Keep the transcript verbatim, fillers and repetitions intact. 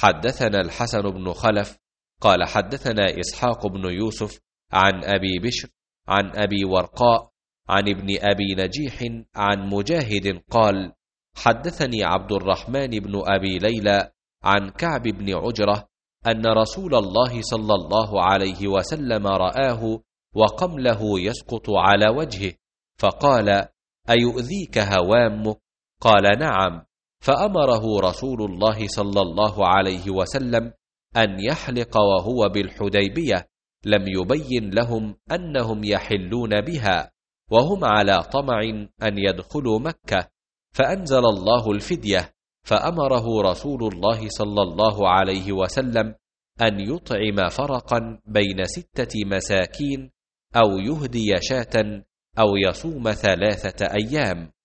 حدثنا الحسن بن خلف قال حدثنا إسحاق بن يوسف عن أبي بشر عن أبي ورقاء عن ابن أبي نجيح عن مجاهد قال حدثني عبد الرحمن بن أبي ليلى عن كعب بن عجرة أن رسول الله صلى الله عليه وسلم رآه وقمله يسقط على وجهه، فقال: أيؤذيك هوامك؟ قال: نعم. فأمره رسول الله صلى الله عليه وسلم أن يحلق وهو بالحديبية، لم يبين لهم أنهم يحلون بها وهم على طمع أن يدخلوا مكة، فأنزل الله الفدية، فأمره رسول الله صلى الله عليه وسلم أن يطعم فرقا بين ستة مساكين أو يهدي شاة أو يصوم ثلاثة أيام.